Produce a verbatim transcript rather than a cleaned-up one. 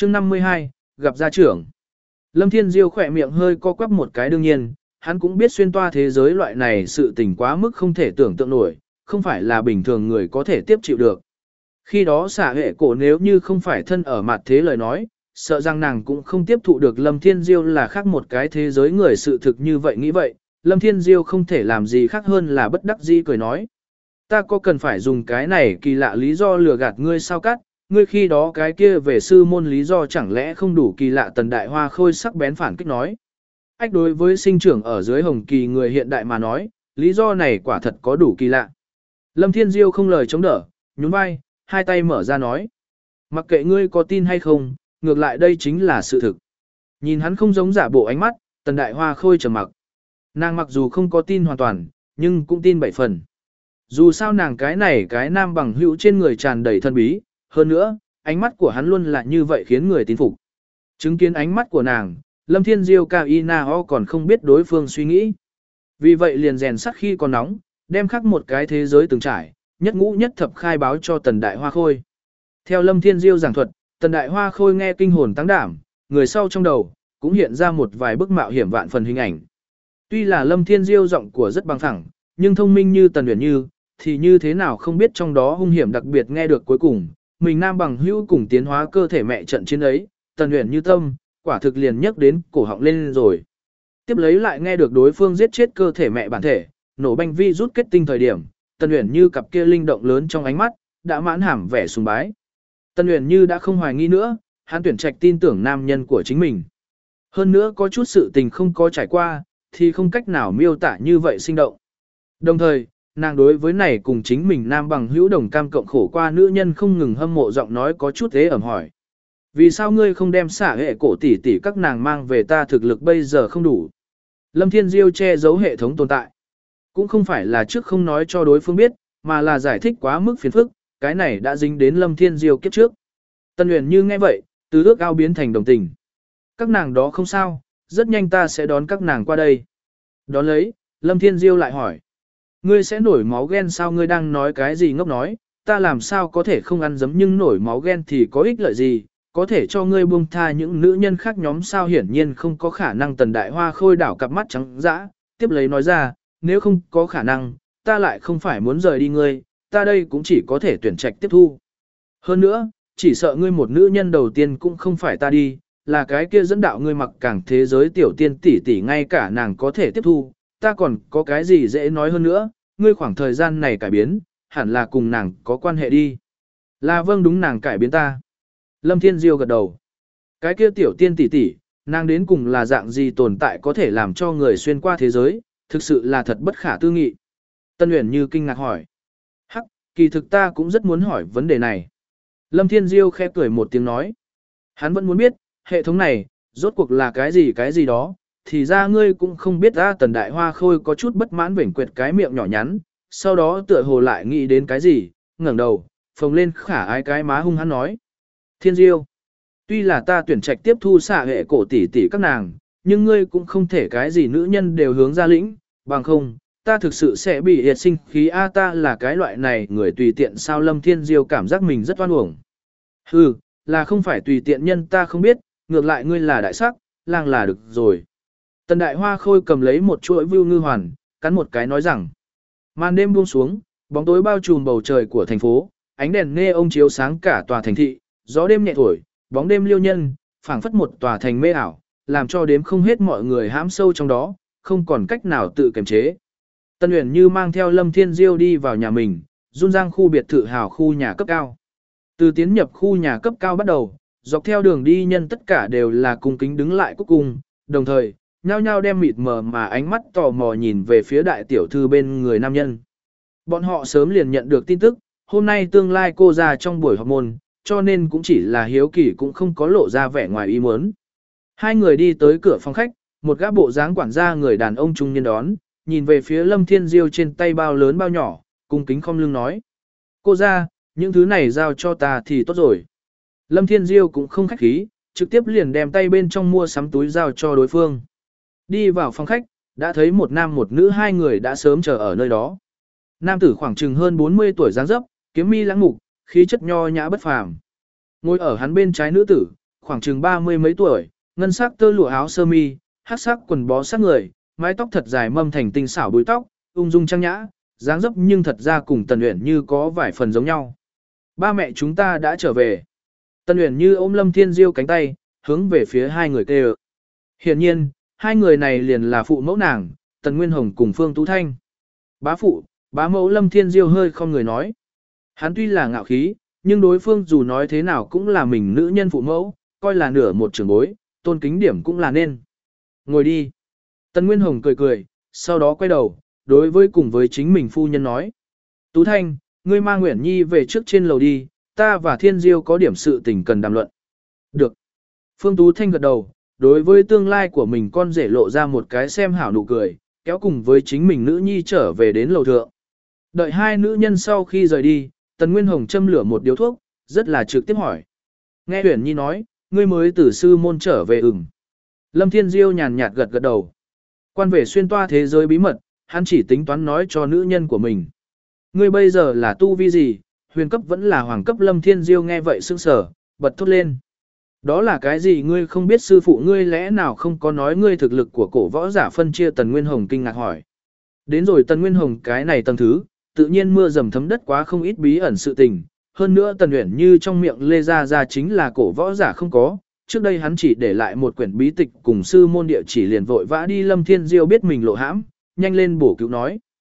chương năm mươi hai, gặp gia trưởng. Lâm Thiên Diêu khỏe miệng hơi co quắp một cái đương nhiên, hắn cũng biết xuyên toa thế giới loại này sự tình quá mức không thể tưởng tượng nổi, không phải là bình thường người có thể tiếp chịu được. Khi đó xả hệ cổ nếu như không phải thân ở mặt thế lời nói, sợ rằng nàng cũng không tiếp thụ được Lâm Thiên Diêu là khác một cái thế giới người sự thực như vậy nghĩ vậy, Lâm Thiên Diêu không thể làm gì khác hơn là bất đắc dĩ cười nói. Ta có cần phải dùng cái này kỳ lạ lý do lừa gạt ngươi sao cắt, ngươi khi đó cái kia về sư môn lý do chẳng lẽ không đủ kỳ lạ. Tần Đại Hoa khôi sắc bén phản kích nói. Ách đối với sinh trưởng ở dưới hồng kỳ người hiện đại mà nói, lý do này quả thật có đủ kỳ lạ. Lâm Thiên Diêu không lời chống đỡ, nhún vai, hai tay mở ra nói. Mặc kệ ngươi có tin hay không, ngược lại đây chính là sự thực. Nhìn hắn không giống giả bộ ánh mắt, Tần Đại Hoa khôi trầm mặc. Nàng mặc dù không có tin hoàn toàn, nhưng cũng tin bảy phần. Dù sao nàng cái này cái nam bằng hữu trên người tràn đầy thân bí, hơn nữa, ánh mắt của hắn luôn là như vậy khiến người tín phục. Chứng kiến ánh mắt của nàng, Lâm Thiên Diêu cao y na ho còn không biết đối phương suy nghĩ. Vì vậy liền rèn sắt khi còn nóng, đem khắc một cái thế giới từng trải, nhất ngũ nhất thập khai báo cho Tần Đại Hoa khôi. Theo Lâm Thiên Diêu giảng thuật, Tần Đại Hoa khôi nghe kinh hồn tăng đảm, người sau trong đầu, cũng hiện ra một vài bức mạo hiểm vạn phần hình ảnh. Tuy là Lâm Thiên Diêu giọng của rất bằng thẳng, nhưng thông minh như Tần Uyển Như, thì như thế nào không biết trong đó hung hiểm đặc biệt nghe được cuối cùng, mình nam bằng hữu cùng tiến hóa cơ thể mẹ trận chiến ấy, Tần Uyển Như tâm, quả thực liền nhắc đến cổ họng lên rồi. Tiếp lấy lại nghe được đối phương giết chết cơ thể mẹ bản thể, nổ banh vi rút kết tinh thời điểm, Tần Uyển Như cặp kia linh động lớn trong ánh mắt, đã mãn hàm vẻ sùng bái. Tần Uyển Như đã không hoài nghi nữa, hắn tuyển trạch tin tưởng nam nhân của chính mình. Hơn nữa có chút sự tình không có trải qua, thì không cách nào miêu tả như vậy sinh động. Đồng thời, nàng đối với này cùng chính mình nam bằng hữu đồng cam cộng khổ qua nữ nhân không ngừng hâm mộ giọng nói có chút thế ẩm hỏi. Vì sao ngươi không đem xả hệ cổ tỷ tỷ các nàng mang về, ta thực lực bây giờ không đủ. Lâm Thiên Diêu che giấu hệ thống tồn tại. Cũng không phải là trước không nói cho đối phương biết, mà là giải thích quá mức phiền phức, cái này đã dính đến Lâm Thiên Diêu kiếp trước. Tân Uyển Như nghe vậy, từ ước ao biến thành đồng tình. Các nàng đó không sao, rất nhanh ta sẽ đón các nàng qua đây. Đón lấy, Lâm Thiên Diêu lại hỏi. Ngươi sẽ nổi máu ghen sao? Ngươi đang nói cái gì ngốc nói, ta làm sao có thể không ăn dấm, nhưng nổi máu ghen thì có ích lợi gì, có thể cho ngươi buông tha những nữ nhân khác nhóm sao? Hiển nhiên không có khả năng. Tần Đại Hoa khôi đảo cặp mắt trắng dã, tiếp lấy nói ra, nếu không có khả năng, ta lại không phải muốn rời đi ngươi, ta đây cũng chỉ có thể tuyển trạch tiếp thu. Hơn nữa, chỉ sợ ngươi một nữ nhân đầu tiên cũng không phải ta đi, là cái kia dẫn đạo ngươi mặc càng thế giới tiểu tiên tỷ tỷ, ngay cả nàng có thể tiếp thu, ta còn có cái gì dễ nói hơn nữa, ngươi khoảng thời gian này cải biến, hẳn là cùng nàng có quan hệ đi. Là vâng, đúng, nàng cải biến ta. Lâm Thiên Diêu gật đầu. Cái kia tiểu tiên tỷ tỷ, nàng đến cùng là dạng gì tồn tại có thể làm cho người xuyên qua thế giới, thực sự là thật bất khả tư nghị. Tân Uyển Như kinh ngạc hỏi. Hắc, kỳ thực ta cũng rất muốn hỏi vấn đề này. Lâm Thiên Diêu khẽ cười một tiếng nói. Hắn vẫn muốn biết, hệ thống này, rốt cuộc là cái gì cái gì đó, thì ra ngươi cũng không biết. ra Tần Đại Hoa khôi có chút bất mãn vểnh quệt cái miệng nhỏ nhắn, sau đó tựa hồ lại nghĩ đến cái gì, ngẩng đầu, phồng lên khả ái cái má hung hắn nói. Thiên Diêu, tuy là ta tuyển trạch tiếp thu xạ hệ cổ tỷ tỷ các nàng, nhưng ngươi cũng không thể cái gì nữ nhân đều hướng ra lĩnh, bằng không, ta thực sự sẽ bị hiệt sinh khí. A ta là cái loại này người tùy tiện sao? Lâm Thiên Diêu cảm giác mình rất oan uổng. Hừ, là không phải tùy tiện nhân ta không biết, ngược lại ngươi là đại sắc, lang là được rồi. Tần Đại Hoa khôi cầm lấy một chuỗi view ngư hoàn, cắn một cái nói rằng. Màn đêm buông xuống, bóng tối bao trùm bầu trời của thành phố, ánh đèn nghe ông chiếu sáng cả tòa thành thị, gió đêm nhẹ thổi, bóng đêm liêu nhân, phảng phất một tòa thành mê ảo, làm cho đếm không hết mọi người hãm sâu trong đó, không còn cách nào tự kiềm chế. Tân Uyển Như mang theo Lâm Thiên Diêu đi vào nhà mình, Run Giang khu biệt thự hào khu nhà cấp cao. Từ tiến nhập khu nhà cấp cao bắt đầu, dọc theo đường đi nhân tất cả đều là cung kính đứng lại cúc cung, đồng thời, nhao nhao đem mịt mờ mà ánh mắt tò mò nhìn về phía đại tiểu thư bên người nam nhân. Bọn họ sớm liền nhận được tin tức, hôm nay tương lai cô ra trong buổi họp môn, cho nên cũng chỉ là hiếu kỳ, cũng không có lộ ra vẻ ngoài ý muốn. Hai người đi tới cửa phòng khách, một gã bộ dáng quản gia người đàn ông trung niên đón, nhìn về phía Lâm Thiên Diêu trên tay bao lớn bao nhỏ, cung kính khom lưng nói. Cô ra, những thứ này giao cho ta thì tốt rồi. Lâm Thiên Diêu cũng không khách khí, trực tiếp liền đem tay bên trong mua sắm túi giao cho đối phương. Đi vào phòng khách, đã thấy một nam một nữ, hai người đã sớm chờ ở nơi đó. Nam tử khoảng chừng hơn bốn mươi tuổi dáng dấp, kiếm mi lãng mục, khí chất nho nhã bất phàm. Ngồi ở hắn bên trái nữ tử, khoảng chừng ba mươi mấy tuổi, ngân sắc tơ lụa áo sơ mi, hắc sắc quần bó sát người, mái tóc thật dài mâm thành tinh xảo búi tóc, ung dung trang nhã, dáng dấp nhưng thật ra cùng Tần Uyển Như có vài phần giống nhau. Ba mẹ chúng ta đã trở về. Tần Uyển Như ôm Lâm Thiên Diêu cánh tay, hướng về phía hai người kêu. Hiển nhiên, hai người này liền là phụ mẫu nàng, Tần Nguyên Hồng cùng Phương Tú Thanh. Bá phụ, bá mẫu Lâm Thiên Diêu hơi không người nói. Hắn tuy là ngạo khí, nhưng đối phương dù nói thế nào cũng là mình nữ nhân phụ mẫu, coi là nửa một trưởng bối, tôn kính điểm cũng là nên. Ngồi đi. Tần Nguyên Hồng cười cười, sau đó quay đầu, đối với cùng với chính mình phu nhân nói. Tú Thanh, ngươi mang Nguyễn Nhi về trước trên lầu đi, ta và Thiên Diêu có điểm sự tình cần đàm luận. Được. Phương Tú Thanh gật đầu, đối với tương lai của mình con rể lộ ra một cái xem hảo nụ cười, kéo cùng với chính mình nữ nhi trở về đến lầu thượng. Đợi hai nữ nhân sau khi rời đi, Tần Nguyên Hồng châm lửa một điếu thuốc, rất là trực tiếp hỏi. Nghe Huyền Nhi nói, ngươi mới từ sư môn trở về ửng. Lâm Thiên Diêu nhàn nhạt gật gật đầu. Quan về xuyên toa thế giới bí mật, hắn chỉ tính toán nói cho nữ nhân của mình. Ngươi bây giờ là tu vi gì, huyền cấp vẫn là hoàng cấp. Lâm Thiên Diêu nghe vậy sững sờ, bật thốt lên. Đó là cái gì ngươi không biết sư phụ ngươi lẽ nào không có nói ngươi thực lực của cổ võ giả phân chia. Tần Nguyên Hồng kinh ngạc hỏi. Đến rồi Tần Nguyên Hồng cái này tầng thứ, tự nhiên mưa dầm thấm đất quá không ít bí ẩn sự tình. Hơn nữa Tần Uyển Như trong miệng lê ra ra chính là cổ võ giả không có. Trước đây hắn chỉ để lại một quyển bí tịch cùng sư môn địa chỉ liền vội vã đi. Lâm Thiên Diêu biết mình lộ hãm, nhanh lên bổ cứu nói.